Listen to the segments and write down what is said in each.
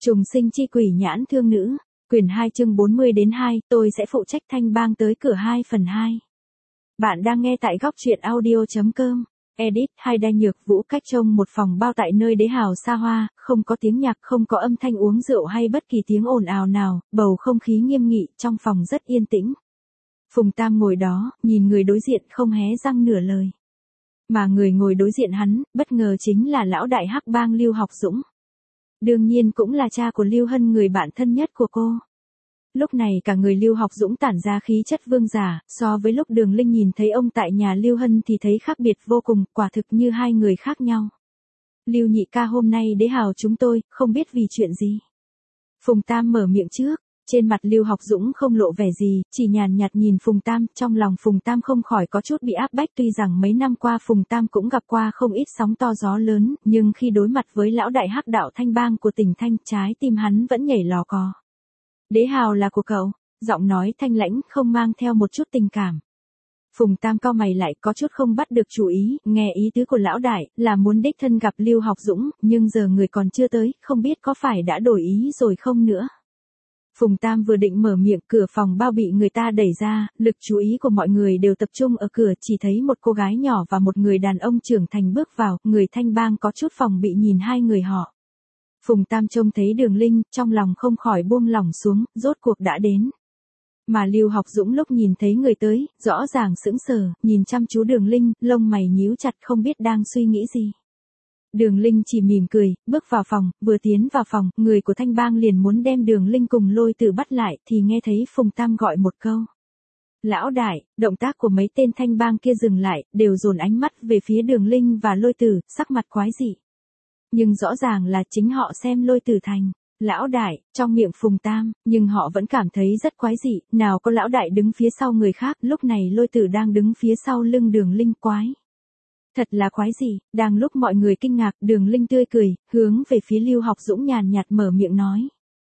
Trùng sinh chi quỷ nhãn thương nữ, quyển 2 chương 40-2, tôi sẽ phụ trách thanh bang tới cửa 2/2. Bạn đang nghe tại góc truyện audio.com. Edit hay đa nhược vũ cách trông một phòng bao tại nơi đế hào xa hoa, không có tiếng nhạc, không có âm thanh uống rượu hay bất kỳ tiếng ồn ào nào, bầu không khí nghiêm nghị, trong phòng rất yên tĩnh. Phùng Tam ngồi đó, nhìn người đối diện không hé răng nửa lời. Mà người ngồi đối diện hắn, bất ngờ chính là lão đại hắc bang Lưu Học Dũng. Đương nhiên cũng là cha của Lưu Hân, người bạn thân nhất của cô. Lúc này cả người Lưu Học Dũng tản ra khí chất vương giả, so với lúc Đường Linh nhìn thấy ông tại nhà Lưu Hân thì thấy khác biệt vô cùng, quả thực như hai người khác nhau. Lưu nhị ca, hôm nay đế hào chúng tôi, không biết vì chuyện gì. Phùng Tam mở miệng trước, trên mặt Lưu Học Dũng không lộ vẻ gì, chỉ nhàn nhạt nhìn Phùng Tam, trong lòng Phùng Tam không khỏi có chút bị áp bách, tuy rằng mấy năm qua Phùng Tam cũng gặp qua không ít sóng to gió lớn, nhưng khi đối mặt với lão đại hắc đạo thanh bang của tỉnh Thanh, trái tim hắn vẫn nhảy lò cò. Đế hào là của cậu, giọng nói thanh lãnh không mang theo một chút tình cảm. Phùng Tam cau mày lại, có chút không bắt được chủ ý, nghe ý tứ của lão đại là muốn đích thân gặp Lưu Học Dũng, nhưng giờ người còn chưa tới, không biết có phải đã đổi ý rồi không nữa. Phùng Tam vừa định mở miệng, cửa phòng bao bị người ta đẩy ra, lực chú ý của mọi người đều tập trung ở cửa, chỉ thấy một cô gái nhỏ và một người đàn ông trưởng thành bước vào, người thanh bang có chút phòng bị nhìn hai người họ. Phùng Tam trông thấy Đường Linh, trong lòng không khỏi buông lỏng xuống, rốt cuộc đã đến. Mà Lưu Học Dũng lúc nhìn thấy người tới, rõ ràng sững sờ, nhìn chăm chú Đường Linh, lông mày nhíu chặt không biết đang suy nghĩ gì. Đường Linh chỉ mỉm cười, bước vào phòng, vừa tiến vào phòng, người của thanh bang liền muốn đem Đường Linh cùng Lôi Tử bắt lại, thì nghe thấy Phùng Tam gọi một câu. Lão đại, động tác của mấy tên thanh bang kia dừng lại, đều dồn ánh mắt về phía Đường Linh và Lôi Tử, sắc mặt quái dị. Nhưng rõ ràng là chính họ xem Lôi Tử thành lão đại, trong miệng Phùng Tam, nhưng họ vẫn cảm thấy rất quái dị, nào có lão đại đứng phía sau người khác, lúc này Lôi Tử đang đứng phía sau lưng Đường Linh, quái. Thật là quái gì, đang lúc mọi người kinh ngạc, Đường Linh tươi cười, hướng về phía Lưu Học Dũng nhàn nhạt mở miệng nói.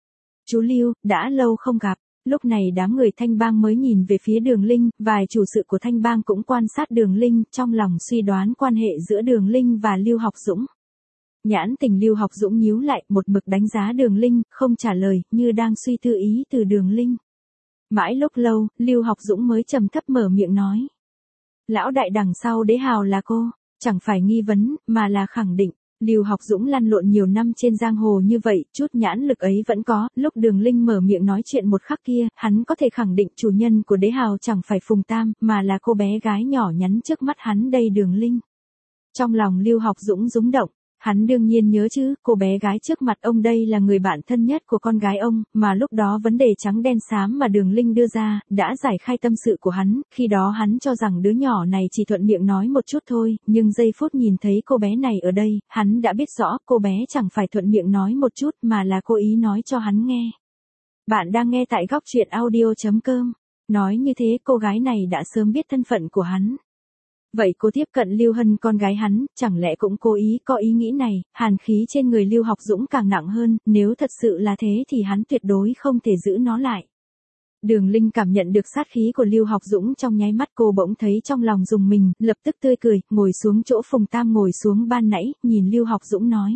Chú Lưu, đã lâu không gặp. Lúc này đám người thanh bang mới nhìn về phía Đường Linh, vài chủ sự của thanh bang cũng quan sát Đường Linh, trong lòng suy đoán quan hệ giữa Đường Linh và Lưu Học Dũng. Nhãn tình Lưu Học Dũng nhíu lại, một mực đánh giá Đường Linh, không trả lời, như đang suy tư ý từ Đường Linh. Mãi lúc lâu, Lưu Học Dũng mới trầm thấp mở miệng nói. Lão đại đằng sau đế hào là cô, chẳng phải nghi vấn, mà là khẳng định. Lưu Học Dũng lăn lộn nhiều năm trên giang hồ như vậy, chút nhãn lực ấy vẫn có, lúc Đường Linh mở miệng nói chuyện một khắc kia, hắn có thể khẳng định chủ nhân của đế hào chẳng phải Phùng Tam, mà là cô bé gái nhỏ nhắn trước mắt hắn đây, Đường Linh. Trong lòng Lưu Học Dũng rúng động. Hắn đương nhiên nhớ chứ, cô bé gái trước mặt ông đây là người bạn thân nhất của con gái ông, mà lúc đó vấn đề trắng đen xám mà Đường Linh đưa ra, đã giải khai tâm sự của hắn, khi đó hắn cho rằng đứa nhỏ này chỉ thuận miệng nói một chút thôi, nhưng giây phút nhìn thấy cô bé này ở đây, hắn đã biết rõ cô bé chẳng phải thuận miệng nói một chút mà là cố ý nói cho hắn nghe. Bạn đang nghe tại góc truyện audio.com, nói như thế cô gái này đã sớm biết thân phận của hắn. Vậy cô tiếp cận Lưu Hân con gái hắn, chẳng lẽ cũng cố ý có ý nghĩ này, hàn khí trên người Lưu Học Dũng càng nặng hơn, nếu thật sự là thế thì hắn tuyệt đối không thể giữ nó lại. Đường Linh cảm nhận được sát khí của Lưu Học Dũng trong nháy mắt, cô bỗng thấy trong lòng rùng mình, lập tức tươi cười, ngồi xuống chỗ Phùng Tam ngồi xuống ban nãy, nhìn Lưu Học Dũng nói.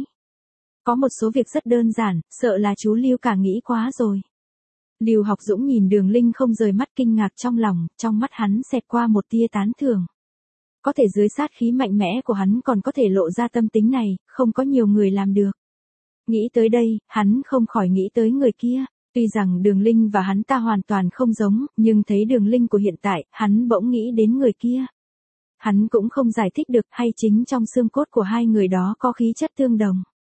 Có một số việc rất đơn giản, sợ là chú Lưu cả nghĩ quá rồi. Lưu Học Dũng nhìn Đường Linh không rời mắt, kinh ngạc trong lòng, trong mắt hắn xẹt qua một tia tán thưởng. Có thể dưới sát khí mạnh mẽ của hắn còn có thể lộ ra tâm tính này, không có nhiều người làm được. Nghĩ tới đây, hắn không khỏi nghĩ tới người kia. Tuy rằng Đường Linh và hắn ta hoàn toàn không giống, nhưng thấy Đường Linh của hiện tại, hắn bỗng nghĩ đến người kia. Hắn cũng không giải thích được, hay chính trong xương cốt của hai người đó có khí chất tương đồng.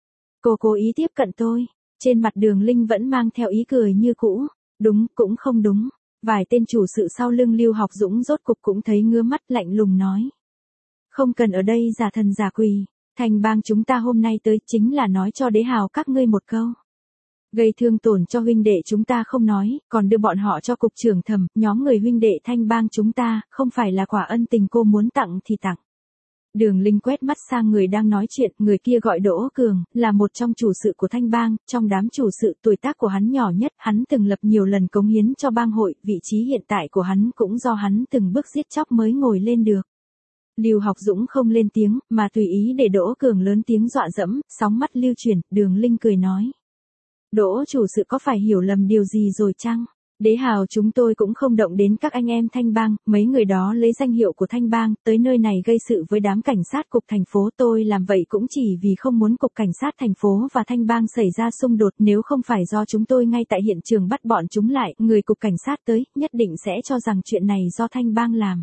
Cô cố ý tiếp cận tôi. Trên mặt Đường Linh vẫn mang theo ý cười như cũ. Đúng, cũng không đúng. Vài tên chủ sự sau lưng Lưu Học Dũng rốt cục cũng thấy ngứa mắt, lạnh lùng nói. Không cần ở đây giả thần giả quỷ, thành bang chúng ta hôm nay tới chính là nói cho đế hào các ngươi một câu. Gây thương tổn cho huynh đệ chúng ta không nói, còn đưa bọn họ cho cục trưởng thẩm, nhóm người huynh đệ thanh bang chúng ta, không phải là quả ân tình cô muốn tặng thì tặng. Đường Linh quét mắt sang người đang nói chuyện, người kia gọi Đỗ Cường, là một trong chủ sự của thanh bang, trong đám chủ sự tuổi tác của hắn nhỏ nhất, hắn từng lập nhiều lần cống hiến cho bang hội, vị trí hiện tại của hắn cũng do hắn từng bước giết chóc mới ngồi lên được. Lưu Học Dũng không lên tiếng, mà tùy ý để Đỗ Cường lớn tiếng dọa dẫm, sóng mắt lưu chuyển, Đường Linh cười nói. Đỗ chủ sự có phải hiểu lầm điều gì rồi chăng? Đế hào chúng tôi cũng không động đến các anh em Thanh Bang, mấy người đó lấy danh hiệu của Thanh Bang tới nơi này gây sự với đám cảnh sát cục thành phố. Tôi làm vậy cũng chỉ vì không muốn cục cảnh sát thành phố và Thanh Bang xảy ra xung đột. Nếu không phải do chúng tôi ngay tại hiện trường bắt bọn chúng lại, người cục cảnh sát tới, nhất định sẽ cho rằng chuyện này do Thanh Bang làm.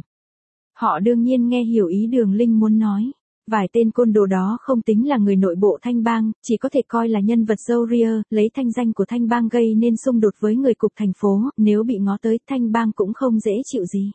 Họ đương nhiên nghe hiểu ý Đường Linh muốn nói. Vài tên côn đồ đó không tính là người nội bộ Thanh Bang, chỉ có thể coi là nhân vật râu ria, lấy thanh danh của Thanh Bang gây nên xung đột với người cục thành phố, nếu bị ngó tới Thanh Bang cũng không dễ chịu gì.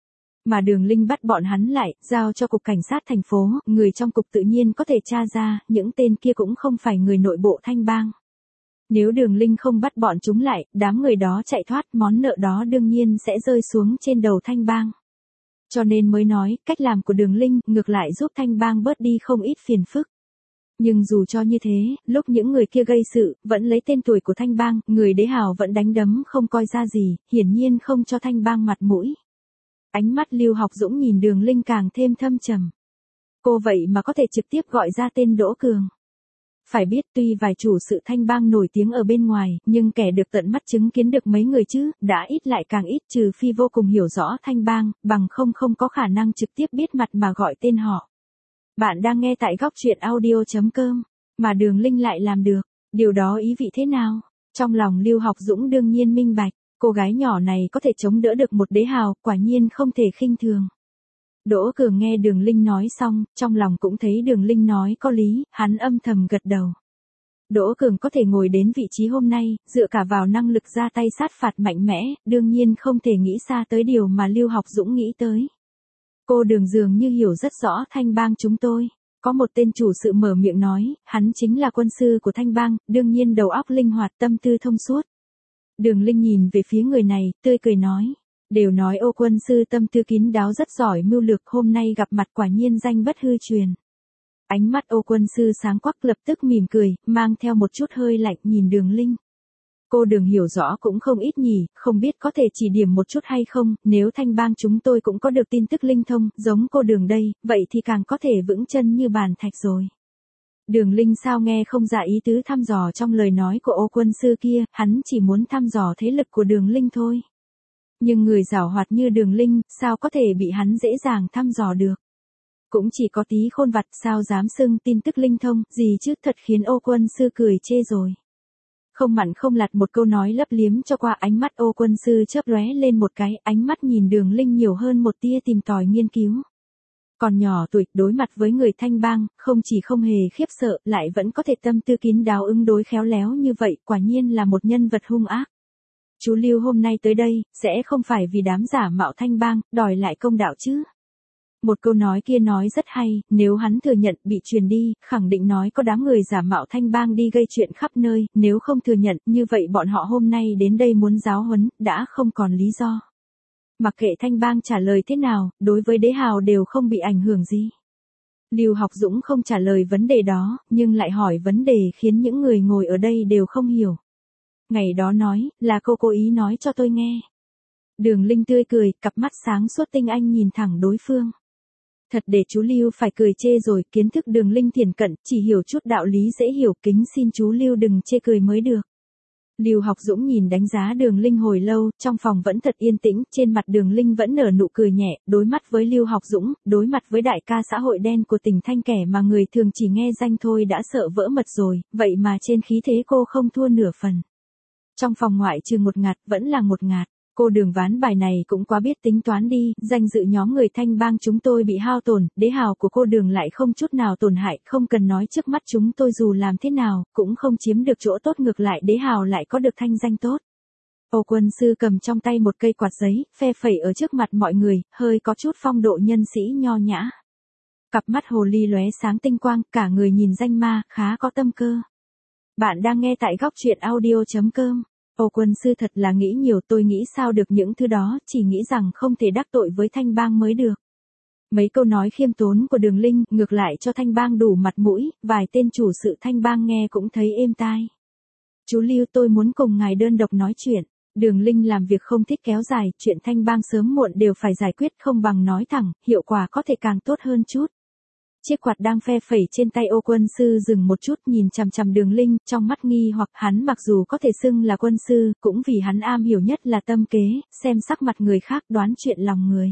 Mà Đường Linh bắt bọn hắn lại, giao cho cục cảnh sát thành phố, người trong cục tự nhiên có thể tra ra, những tên kia cũng không phải người nội bộ Thanh Bang. Nếu Đường Linh không bắt bọn chúng lại, đám người đó chạy thoát, món nợ đó đương nhiên sẽ rơi xuống trên đầu Thanh Bang. Cho nên mới nói, cách làm của Đường Linh ngược lại giúp Thanh Bang bớt đi không ít phiền phức. Nhưng dù cho như thế, lúc những người kia gây sự, vẫn lấy tên tuổi của Thanh Bang, người Đế hào vẫn đánh đấm không coi ra gì, hiển nhiên không cho Thanh Bang mặt mũi. Ánh mắt Lưu Học Dũng nhìn Đường Linh càng thêm thâm trầm. Cô vậy mà có thể trực tiếp gọi ra tên Đỗ Cường. Phải biết tuy vài chủ sự Thanh Bang nổi tiếng ở bên ngoài, nhưng kẻ được tận mắt chứng kiến được mấy người chứ, đã ít lại càng ít, trừ phi vô cùng hiểu rõ Thanh Bang, bằng không có khả năng trực tiếp biết mặt mà gọi tên họ. Bạn đang nghe tại góc truyện audio.com, mà Đường Linh lại làm được, điều đó ý vị thế nào? Trong lòng Lưu Học Dũng đương nhiên minh bạch, cô gái nhỏ này có thể chống đỡ được một đế hào, quả nhiên không thể khinh thường. Đỗ Cường nghe Đường Linh nói xong, trong lòng cũng thấy Đường Linh nói có lý, hắn âm thầm gật đầu. Đỗ Cường có thể ngồi đến vị trí hôm nay, dựa cả vào năng lực ra tay sát phạt mạnh mẽ, đương nhiên không thể nghĩ xa tới điều mà Lưu Học Dũng nghĩ tới. Cô Đường dường như hiểu rất rõ Thanh Bang chúng tôi. Có một tên chủ sự mở miệng nói, hắn chính là quân sư của Thanh Bang, đương nhiên đầu óc linh hoạt, tâm tư thông suốt. Đường Linh nhìn về phía người này, tươi cười nói. Đều nói Ô quân sư tâm tư kín đáo rất giỏi mưu lược, hôm nay gặp mặt quả nhiên danh bất hư truyền. Ánh mắt Ô quân sư sáng quắc, lập tức mỉm cười, mang theo một chút hơi lạnh nhìn Đường Linh. Cô Đường hiểu rõ cũng không ít nhỉ, không biết có thể chỉ điểm một chút hay không, nếu Thanh Bang chúng tôi cũng có được tin tức linh thông, giống cô Đường đây, vậy thì càng có thể vững chân như bàn thạch rồi. Đường Linh sao nghe không ra ý tứ thăm dò trong lời nói của Ô quân sư kia, hắn chỉ muốn thăm dò thế lực của Đường Linh thôi. Nhưng người giảo hoạt như Đường Linh, sao có thể bị hắn dễ dàng thăm dò được. Cũng chỉ có tí khôn vặt, sao dám xưng tin tức linh thông, gì chứ, thật khiến Ô quân sư cười chê rồi. Không mặn không lạt một câu nói lấp liếm cho qua, ánh mắt Ô quân sư chớp lóe lên một cái, ánh mắt nhìn Đường Linh nhiều hơn một tia tìm tòi nghiên cứu. Còn nhỏ tuổi, đối mặt với người Thanh Bang, không chỉ không hề khiếp sợ, lại vẫn có thể tâm tư kín đáo ứng đối khéo léo như vậy, quả nhiên là một nhân vật hung ác. Chú Lưu hôm nay tới đây, sẽ không phải vì đám giả mạo Thanh Bang, đòi lại công đạo chứ. Một câu nói kia nói rất hay, nếu hắn thừa nhận bị truyền đi, khẳng định nói có đám người giả mạo Thanh Bang đi gây chuyện khắp nơi, nếu không thừa nhận, như vậy bọn họ hôm nay đến đây muốn giáo huấn, đã không còn lý do. Mặc kệ Thanh Bang trả lời thế nào, đối với đế hào đều không bị ảnh hưởng gì. Lưu Học Dũng không trả lời vấn đề đó, nhưng lại hỏi vấn đề khiến những người ngồi ở đây đều không hiểu. Ngày đó nói, là cô cố ý nói cho tôi nghe. Đường Linh tươi cười, cặp mắt sáng suốt tinh anh nhìn thẳng đối phương. Thật để chú Lưu phải cười chê rồi, kiến thức Đường Linh thiển cận, chỉ hiểu chút đạo lý dễ hiểu, kính xin chú Lưu đừng chê cười mới được. Lưu Học Dũng nhìn đánh giá Đường Linh hồi lâu, trong phòng vẫn thật yên tĩnh, trên mặt Đường Linh vẫn nở nụ cười nhẹ, đối mặt với Lưu Học Dũng, đối mặt với đại ca xã hội đen của tỉnh Thanh, kẻ mà người thường chỉ nghe danh thôi đã sợ vỡ mật rồi, vậy mà trên khí thế cô không thua nửa phần. Trong phòng ngoại trừ một ngạt, vẫn là một ngạt. Cô Đường ván bài này cũng quá biết tính toán đi, danh dự nhóm người Thanh Bang chúng tôi bị hao tổn, đế hào của cô Đường lại không chút nào tổn hại, không cần nói trước mắt chúng tôi dù làm thế nào, cũng không chiếm được chỗ tốt, ngược lại đế hào lại có được thanh danh tốt. Ô quân sư cầm trong tay một cây quạt giấy, phe phẩy ở trước mặt mọi người, hơi có chút phong độ nhân sĩ nho nhã. Cặp mắt hồ ly lóe sáng tinh quang, cả người nhìn danh ma, khá có tâm cơ. Bạn đang nghe tại góc truyện audio.com. Ô quân sư thật là nghĩ nhiều, tôi nghĩ sao được những thứ đó, chỉ nghĩ rằng không thể đắc tội với Thanh Bang mới được. Mấy câu nói khiêm tốn của Đường Linh, ngược lại cho Thanh Bang đủ mặt mũi, vài tên chủ sự Thanh Bang nghe cũng thấy êm tai. Chú Lưu, tôi muốn cùng ngài đơn độc nói chuyện. Đường Linh làm việc không thích kéo dài, chuyện Thanh Bang sớm muộn đều phải giải quyết, không bằng nói thẳng, hiệu quả có thể càng tốt hơn chút. Chiếc quạt đang phe phẩy trên tay Ô Quân Sư dừng một chút nhìn chằm chằm Đường Linh, trong mắt nghi hoặc hắn mặc dù có thể xưng là quân sư, cũng vì hắn am hiểu nhất là tâm kế, xem sắc mặt người khác đoán chuyện lòng người.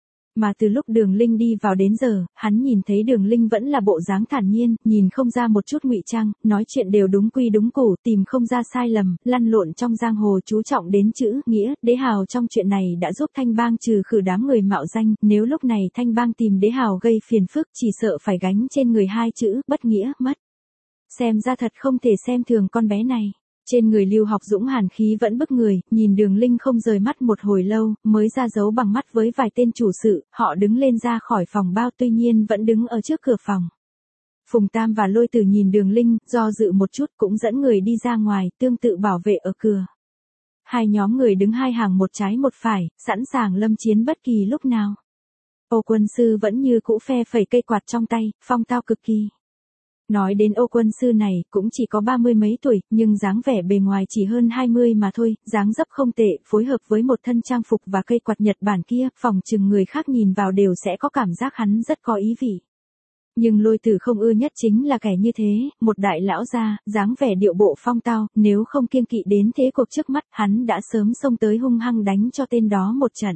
Mà từ lúc Đường Linh đi vào đến giờ, hắn nhìn thấy Đường Linh vẫn là bộ dáng thản nhiên, nhìn không ra một chút ngụy trang, nói chuyện đều đúng quy đúng củ, tìm không ra sai lầm, lăn lộn trong giang hồ chú trọng đến chữ nghĩa. Đế Hào trong chuyện này đã giúp Thanh Bang trừ khử đám người mạo danh, nếu lúc này Thanh Bang tìm Đế Hào gây phiền phức chỉ sợ phải gánh trên người hai chữ bất nghĩa mất. Xem ra thật không thể xem thường con bé này. Trên người Lưu Học Dũng hàn khí vẫn bức người, nhìn Đường Linh không rời mắt một hồi lâu, mới ra dấu bằng mắt với vài tên chủ sự, họ đứng lên ra khỏi phòng bao tuy nhiên vẫn đứng ở trước cửa phòng. Phùng Tam và Lôi Tử nhìn Đường Linh, do dự một chút cũng dẫn người đi ra ngoài, tương tự bảo vệ ở cửa. Hai nhóm người đứng hai hàng một trái một phải, sẵn sàng lâm chiến bất kỳ lúc nào. Ô Quân Sư vẫn như cũ phe phẩy cây quạt trong tay, phong tao cực kỳ. Nói đến Ô Quân Sư này, cũng chỉ có 30 mấy tuổi, nhưng dáng vẻ bề ngoài chỉ hơn 20 mà thôi, dáng dấp không tệ, phối hợp với một thân trang phục và cây quạt Nhật Bản kia, phòng chừng người khác nhìn vào đều sẽ có cảm giác hắn rất có ý vị. Nhưng Lôi Tử không ưa nhất chính là kẻ như thế, một đại lão gia, dáng vẻ điệu bộ phong tao, nếu không kiêng kỵ đến thế cuộc trước mắt, hắn đã sớm xông tới hung hăng đánh cho tên đó một trận.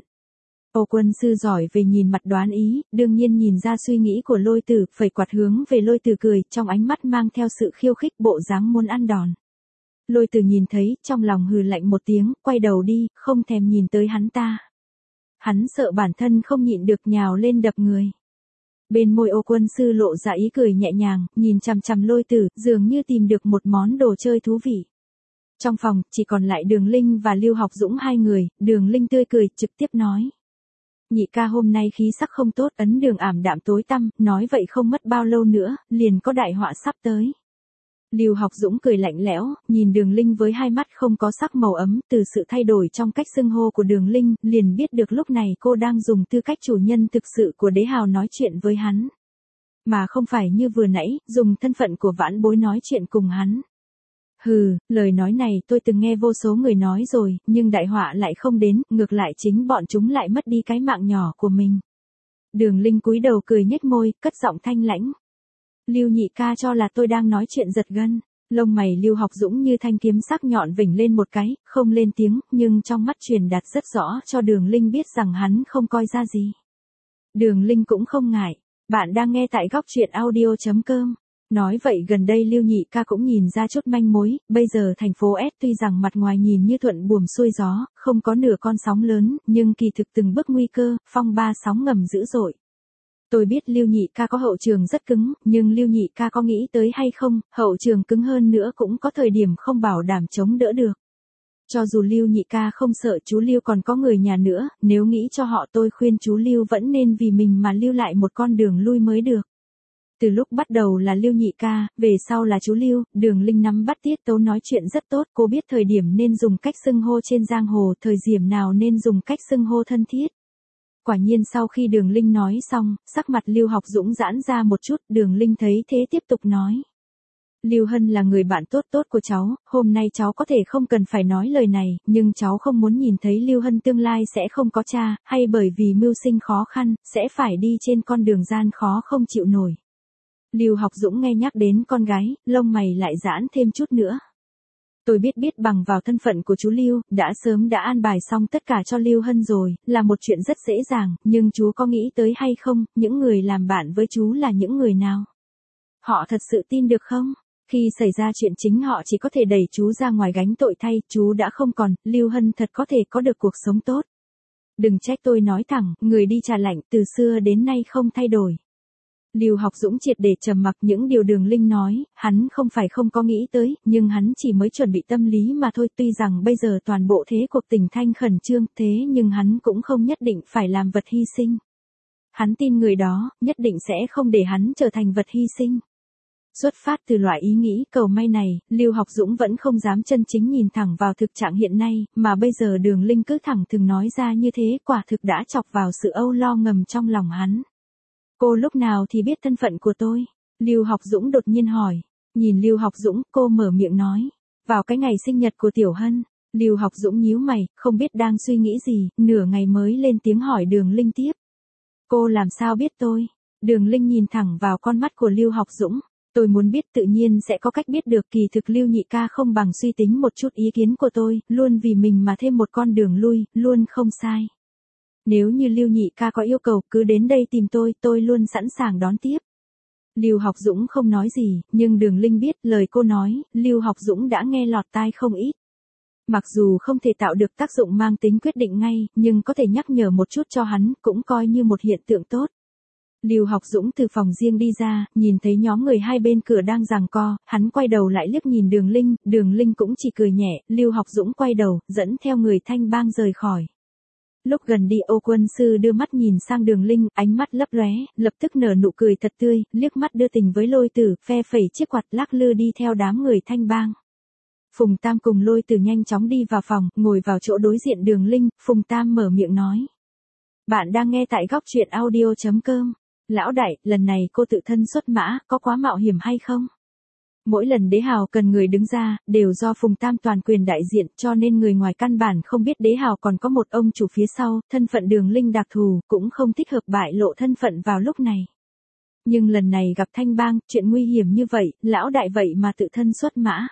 Ô Quân Sư giỏi về nhìn mặt đoán ý, đương nhiên nhìn ra suy nghĩ của Lôi Tử, phẩy quạt hướng về Lôi Tử cười, trong ánh mắt mang theo sự khiêu khích bộ dáng muốn ăn đòn. Lôi Tử nhìn thấy, trong lòng hừ lạnh một tiếng, quay đầu đi, không thèm nhìn tới hắn ta. Hắn sợ bản thân không nhịn được nhào lên đập người. Bên môi Ô Quân Sư lộ ra ý cười nhẹ nhàng, nhìn chằm chằm Lôi Tử, dường như tìm được một món đồ chơi thú vị. Trong phòng, chỉ còn lại Đường Linh và Lưu Học Dũng hai người, Đường Linh tươi cười, trực tiếp nói. Nhị ca hôm nay khí sắc không tốt, ấn đường ảm đạm tối tăm, nói vậy không mất bao lâu nữa, liền có đại họa sắp tới. Lưu Học Dũng cười lạnh lẽo, nhìn Đường Linh với hai mắt không có sắc màu ấm, từ sự thay đổi trong cách xưng hô của Đường Linh, liền biết được lúc này cô đang dùng tư cách chủ nhân thực sự của Đế Hào nói chuyện với hắn. Mà không phải như vừa nãy, dùng thân phận của vãn bối nói chuyện cùng hắn. Hừ, lời nói này tôi từng nghe vô số người nói rồi, nhưng đại họa lại không đến, ngược lại chính bọn chúng lại mất đi cái mạng nhỏ của mình. Đường Linh cúi đầu cười nhếch môi, cất giọng thanh lãnh. Lưu nhị ca cho là tôi đang nói chuyện giật gân. Lông mày Lưu Học Dũng như thanh kiếm sắc nhọn vểnh lên một cái, không lên tiếng, nhưng trong mắt truyền đạt rất rõ cho Đường Linh biết rằng hắn không coi ra gì. Đường Linh cũng không ngại. Bạn đang nghe tại góc truyện audio.com. Nói vậy gần đây Lưu nhị ca cũng nhìn ra chút manh mối, bây giờ thành phố S tuy rằng mặt ngoài nhìn như thuận buồm xuôi gió, không có nửa con sóng lớn, nhưng kỳ thực từng bước nguy cơ, phong ba sóng ngầm dữ dội. Tôi biết Lưu nhị ca có hậu trường rất cứng, nhưng Lưu nhị ca có nghĩ tới hay không, hậu trường cứng hơn nữa cũng có thời điểm không bảo đảm chống đỡ được. Cho dù Lưu nhị ca không sợ chú Lưu còn có người nhà nữa, nếu nghĩ cho họ tôi khuyên chú Lưu vẫn nên vì mình mà lưu lại một con đường lui mới được. Từ lúc bắt đầu là Lưu nhị ca, về sau là chú Lưu, Đường Linh nắm bắt tiết tấu nói chuyện rất tốt, cô biết thời điểm nên dùng cách xưng hô trên giang hồ, thời điểm nào nên dùng cách xưng hô thân thiết. Quả nhiên sau khi Đường Linh nói xong, sắc mặt Lưu Học Dũng giãn ra một chút, Đường Linh thấy thế tiếp tục nói. Lưu Hân là người bạn tốt tốt của cháu, hôm nay cháu có thể không cần phải nói lời này, nhưng cháu không muốn nhìn thấy Lưu Hân tương lai sẽ không có cha, hay bởi vì mưu sinh khó khăn, sẽ phải đi trên con đường gian khó không chịu nổi. Lưu Học Dũng nghe nhắc đến con gái, lông mày lại giãn thêm chút nữa. Tôi biết bằng vào thân phận của chú Lưu, đã sớm đã an bài xong tất cả cho Lưu Hân rồi, là một chuyện rất dễ dàng, nhưng chú có nghĩ tới hay không, những người làm bạn với chú là những người nào? Họ thật sự tin được không? Khi xảy ra chuyện chính họ chỉ có thể đẩy chú ra ngoài gánh tội thay, chú đã không còn, Lưu Hân thật có thể có được cuộc sống tốt. Đừng trách tôi nói thẳng, người đi trà lạnh từ xưa đến nay không thay đổi. Lưu Học Dũng triệt để trầm mặc những điều Đường Linh nói, hắn không phải không có nghĩ tới, nhưng hắn chỉ mới chuẩn bị tâm lý mà thôi, tuy rằng bây giờ toàn bộ thế cuộc tình thanh khẩn trương, thế nhưng hắn cũng không nhất định phải làm vật hy sinh. Hắn tin người đó, nhất định sẽ không để hắn trở thành vật hy sinh. Xuất phát từ loại ý nghĩ cầu may này, Lưu Học Dũng vẫn không dám chân chính nhìn thẳng vào thực trạng hiện nay, mà bây giờ Đường Linh cứ thẳng thừng nói ra như thế, quả thực đã chọc vào sự âu lo ngầm trong lòng hắn. Cô lúc nào thì biết thân phận của tôi? Lưu Học Dũng đột nhiên hỏi. Nhìn Lưu Học Dũng, cô mở miệng nói. Vào cái ngày sinh nhật của Tiểu Hân. Lưu Học Dũng nhíu mày, không biết đang suy nghĩ gì, nửa ngày mới lên tiếng hỏi Đường Linh tiếp. Cô làm sao biết tôi? Đường Linh nhìn thẳng vào con mắt của Lưu Học Dũng. Tôi muốn biết tự nhiên sẽ có cách biết được, kỳ thực Lưu nhị ca không bằng suy tính một chút ý kiến của tôi, luôn vì mình mà thêm một con đường lui, luôn không sai. Nếu như Lưu nhị ca có yêu cầu cứ đến đây tìm tôi luôn sẵn sàng đón tiếp. Lưu Học Dũng không nói gì, nhưng Đường Linh biết lời cô nói, Lưu Học Dũng đã nghe lọt tai không ít. Mặc dù không thể tạo được tác dụng mang tính quyết định ngay, nhưng có thể nhắc nhở một chút cho hắn, cũng coi như một hiện tượng tốt. Lưu Học Dũng từ phòng riêng đi ra, nhìn thấy nhóm người hai bên cửa đang giằng co, hắn quay đầu lại liếc nhìn Đường Linh cũng chỉ cười nhẹ, Lưu Học Dũng quay đầu, dẫn theo người Thanh Bang rời khỏi. Lúc gần đi Ô Quân Sư đưa mắt nhìn sang Đường Linh, ánh mắt lấp lóe, lập tức nở nụ cười thật tươi, liếc mắt đưa tình với Lôi Tử, phe phẩy chiếc quạt lắc lư đi theo đám người Thanh Bang. Phùng Tam cùng Lôi Tử nhanh chóng đi vào phòng, ngồi vào chỗ đối diện Đường Linh, Phùng Tam mở miệng nói. Bạn đang nghe tại góc truyện audio.com. Lão đại, lần này cô tự thân xuất mã, có quá mạo hiểm hay không? Mỗi lần Đế Hào cần người đứng ra, đều do Phùng Tam toàn quyền đại diện, cho nên người ngoài căn bản không biết Đế Hào còn có một ông chủ phía sau, thân phận Đường Linh đặc thù, cũng không thích hợp bại lộ thân phận vào lúc này. Nhưng lần này gặp Thanh Bang, chuyện nguy hiểm như vậy, lão đại vậy mà tự thân xuất mã.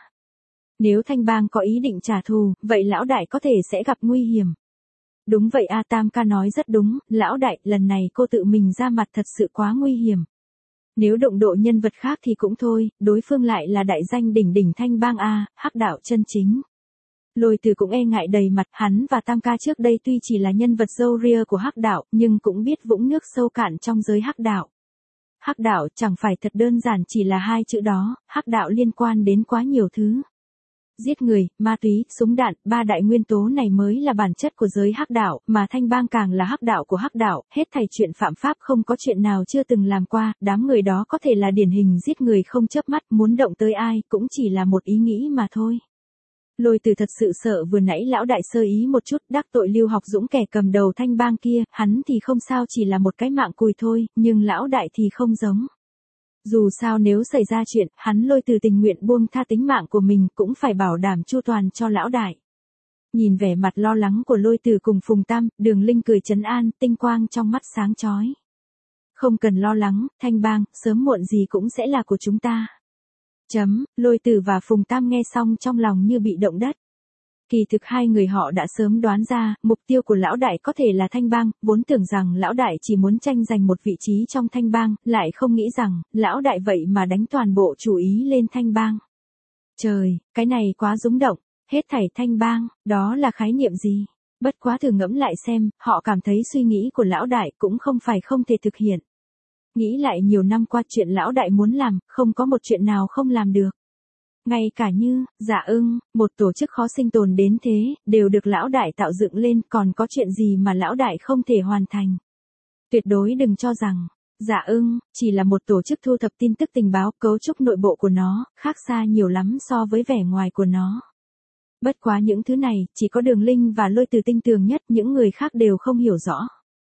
Nếu Thanh Bang có ý định trả thù, vậy lão đại có thể sẽ gặp nguy hiểm. Đúng vậy A Tam ca nói rất đúng, lão đại, lần này cô tự mình ra mặt thật sự quá nguy hiểm. Nếu động độ nhân vật khác thì cũng thôi, đối phương lại là đại danh đỉnh đỉnh Thanh Bang A, hắc đạo chân chính. Lôi Tử cũng e ngại đầy mặt, hắn và Tam ca trước đây tuy chỉ là nhân vật râu ria của hắc đạo, nhưng cũng biết vũng nước sâu cạn trong giới hắc đạo. Hắc đạo chẳng phải thật đơn giản chỉ là hai chữ đó, hắc đạo liên quan đến quá nhiều thứ. Giết người, ma túy, súng đạn, ba đại nguyên tố này mới là bản chất của giới hắc đạo, mà Thanh Bang càng là hắc đạo của hắc đạo, hết thảy chuyện phạm pháp không có chuyện nào chưa từng làm qua, đám người đó có thể là điển hình giết người không chớp mắt, muốn động tới ai, cũng chỉ là một ý nghĩ mà thôi. Lôi Tử thật sự sợ vừa nãy lão đại sơ ý một chút, đắc tội Lưu Học Dũng kẻ cầm đầu Thanh Bang kia, hắn thì không sao, chỉ là một cái mạng cùi thôi, nhưng lão đại thì không giống. Dù sao nếu xảy ra chuyện, hắn Lôi Tử tình nguyện buông tha tính mạng của mình cũng phải bảo đảm chu toàn cho lão đại. Nhìn vẻ mặt lo lắng của Lôi Tử cùng Phùng Tam, Đường Linh cười trấn an, tinh quang trong mắt sáng chói. Không cần lo lắng, Thanh Bang, sớm muộn gì cũng sẽ là của chúng ta. Lôi Tử và Phùng Tam nghe xong trong lòng như bị động đất. Kỳ thực hai người họ đã sớm đoán ra, mục tiêu của lão đại có thể là Thanh Bang, vốn tưởng rằng lão đại chỉ muốn tranh giành một vị trí trong Thanh Bang, lại không nghĩ rằng, lão đại vậy mà đánh toàn bộ chủ ý lên Thanh Bang. Trời, cái này quá rúng động, hết thảy Thanh Bang, đó là khái niệm gì? Bất quá thử ngẫm lại xem, họ cảm thấy suy nghĩ của lão đại cũng không phải không thể thực hiện. Nghĩ lại nhiều năm qua chuyện lão đại muốn làm, không có một chuyện nào không làm được. Ngay cả như, Dạ Ưng, một tổ chức khó sinh tồn đến thế, đều được lão đại tạo dựng lên, còn có chuyện gì mà lão đại không thể hoàn thành. Tuyệt đối đừng cho rằng, Dạ Ưng, chỉ là một tổ chức thu thập tin tức tình báo, cấu trúc nội bộ của nó, khác xa nhiều lắm so với vẻ ngoài của nó. Bất quá những thứ này, chỉ có Đường Linh và Lôi Tử tinh tường nhất, những người khác đều không hiểu rõ.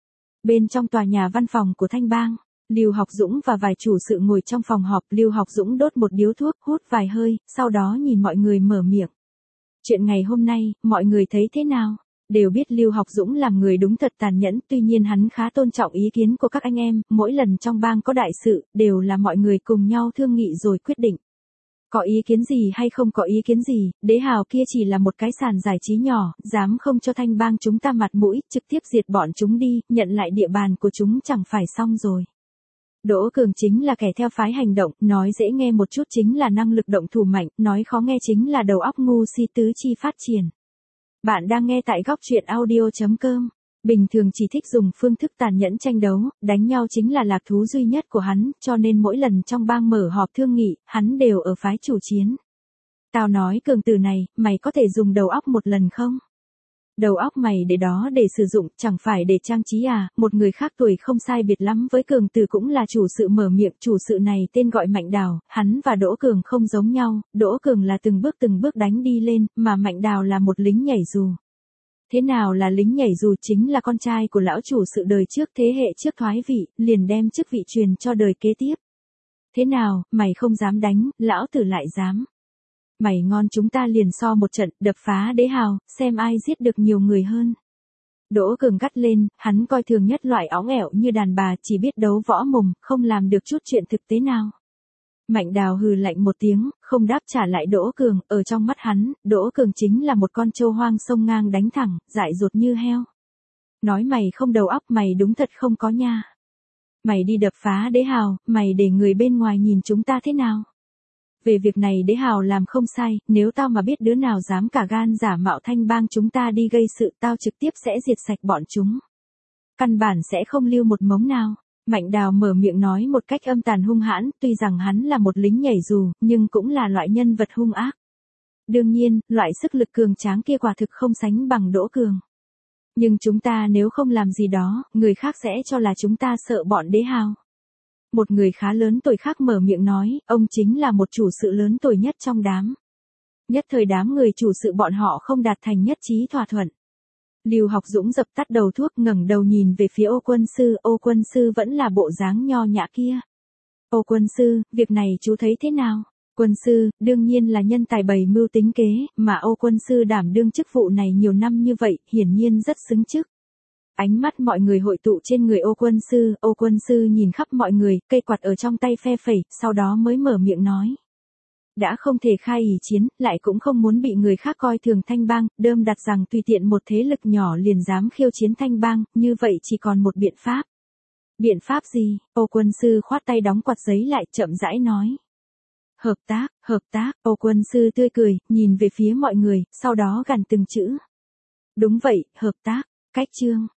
Bên trong tòa nhà văn phòng của Thanh Bang, Lưu Học Dũng và vài chủ sự ngồi trong phòng họp, Lưu Học Dũng đốt một điếu thuốc, hút vài hơi, sau đó nhìn mọi người mở miệng. Chuyện ngày hôm nay, mọi người thấy thế nào? Đều biết Lưu Học Dũng làm người đúng thật tàn nhẫn, tuy nhiên hắn khá tôn trọng ý kiến của các anh em, mỗi lần trong bang có đại sự, đều là mọi người cùng nhau thương nghị rồi quyết định. Có ý kiến gì hay không có ý kiến gì, Đế Hào kia chỉ là một cái sàn giải trí nhỏ, dám không cho Thanh Bang chúng ta mặt mũi, trực tiếp diệt bọn chúng đi, nhận lại địa bàn của chúng chẳng phải xong rồi. Đỗ Cường chính là kẻ theo phái hành động, nói dễ nghe một chút chính là năng lực động thủ mạnh, nói khó nghe chính là đầu óc ngu si tứ chi phát triển. Bạn đang nghe tại góc truyện audio.com. Bình thường chỉ thích dùng phương thức tàn nhẫn tranh đấu, đánh nhau chính là lạc thú duy nhất của hắn, cho nên mỗi lần trong bang mở họp thương nghị, hắn đều ở phái chủ chiến. Tao nói Cường từ này, mày có thể dùng đầu óc một lần không? Đầu óc mày để đó để sử dụng, chẳng phải để trang trí à? Một người khác tuổi không sai biệt lắm với Cường Từ cũng là chủ sự mở miệng, chủ sự này tên gọi Mạnh Đào, hắn và Đỗ Cường không giống nhau, Đỗ Cường là từng bước đánh đi lên, mà Mạnh Đào là một lính nhảy dù. Thế nào là lính nhảy dù? Chính là con trai của lão chủ sự đời trước, thế hệ trước thoái vị, liền đem chức vị truyền cho đời kế tiếp. Thế nào, mày không dám đánh, lão tử lại dám. Mày ngon, chúng ta liền so một trận, đập phá Đế Hào, xem ai giết được nhiều người hơn. Đỗ Cường gắt lên, hắn coi thường nhất loại óng ẻo như đàn bà chỉ biết đấu võ mồm, không làm được chút chuyện thực tế nào. Mạnh Đào hừ lạnh một tiếng, không đáp trả lại Đỗ Cường, ở trong mắt hắn, Đỗ Cường chính là một con trâu hoang sông ngang đánh thẳng, dại dột như heo. Nói mày không đầu óc mày đúng thật không có nha. Mày đi đập phá Đế Hào, mày để người bên ngoài nhìn chúng ta thế nào? Về việc này Đế Hào làm không sai, nếu tao mà biết đứa nào dám cả gan giả mạo Thanh Bang chúng ta đi gây sự tao trực tiếp sẽ diệt sạch bọn chúng. Căn bản sẽ không lưu một mống nào. Mạnh Đào mở miệng nói một cách âm tàn hung hãn, tuy rằng hắn là một lính nhảy dù, nhưng cũng là loại nhân vật hung ác. Đương nhiên, loại sức lực cường tráng kia quả thực không sánh bằng Đỗ Cường. Nhưng chúng ta nếu không làm gì đó, người khác sẽ cho là chúng ta sợ bọn Đế Hào. Một người khá lớn tuổi khác mở miệng nói, ông chính là một chủ sự lớn tuổi nhất trong đám. Nhất thời đám người chủ sự bọn họ không đạt thành nhất trí thỏa thuận. Lưu Học Dũng dập tắt đầu thuốc ngẩng đầu nhìn về phía Ô Quân sư vẫn là bộ dáng nho nhã kia. Ô Quân sư, việc này chú thấy thế nào? Quân sư, đương nhiên là nhân tài bày mưu tính kế, mà Ô Quân sư đảm đương chức vụ này nhiều năm như vậy, hiển nhiên rất xứng chức. Ánh mắt mọi người hội tụ trên người Ô Quân sư nhìn khắp mọi người, cây quạt ở trong tay phe phẩy, sau đó mới mở miệng nói. Đã không thể khai ỷ chiến, lại cũng không muốn bị người khác coi thường Thanh Bang, đơm đặt rằng tùy tiện một thế lực nhỏ liền dám khiêu chiến Thanh Bang, như vậy chỉ còn một biện pháp. Biện pháp gì? Ô Quân sư khoát tay đóng quạt giấy lại chậm rãi nói. Hợp tác, Ô Quân sư tươi cười, nhìn về phía mọi người, sau đó gằn từng chữ. Đúng vậy, hợp tác, cách chương.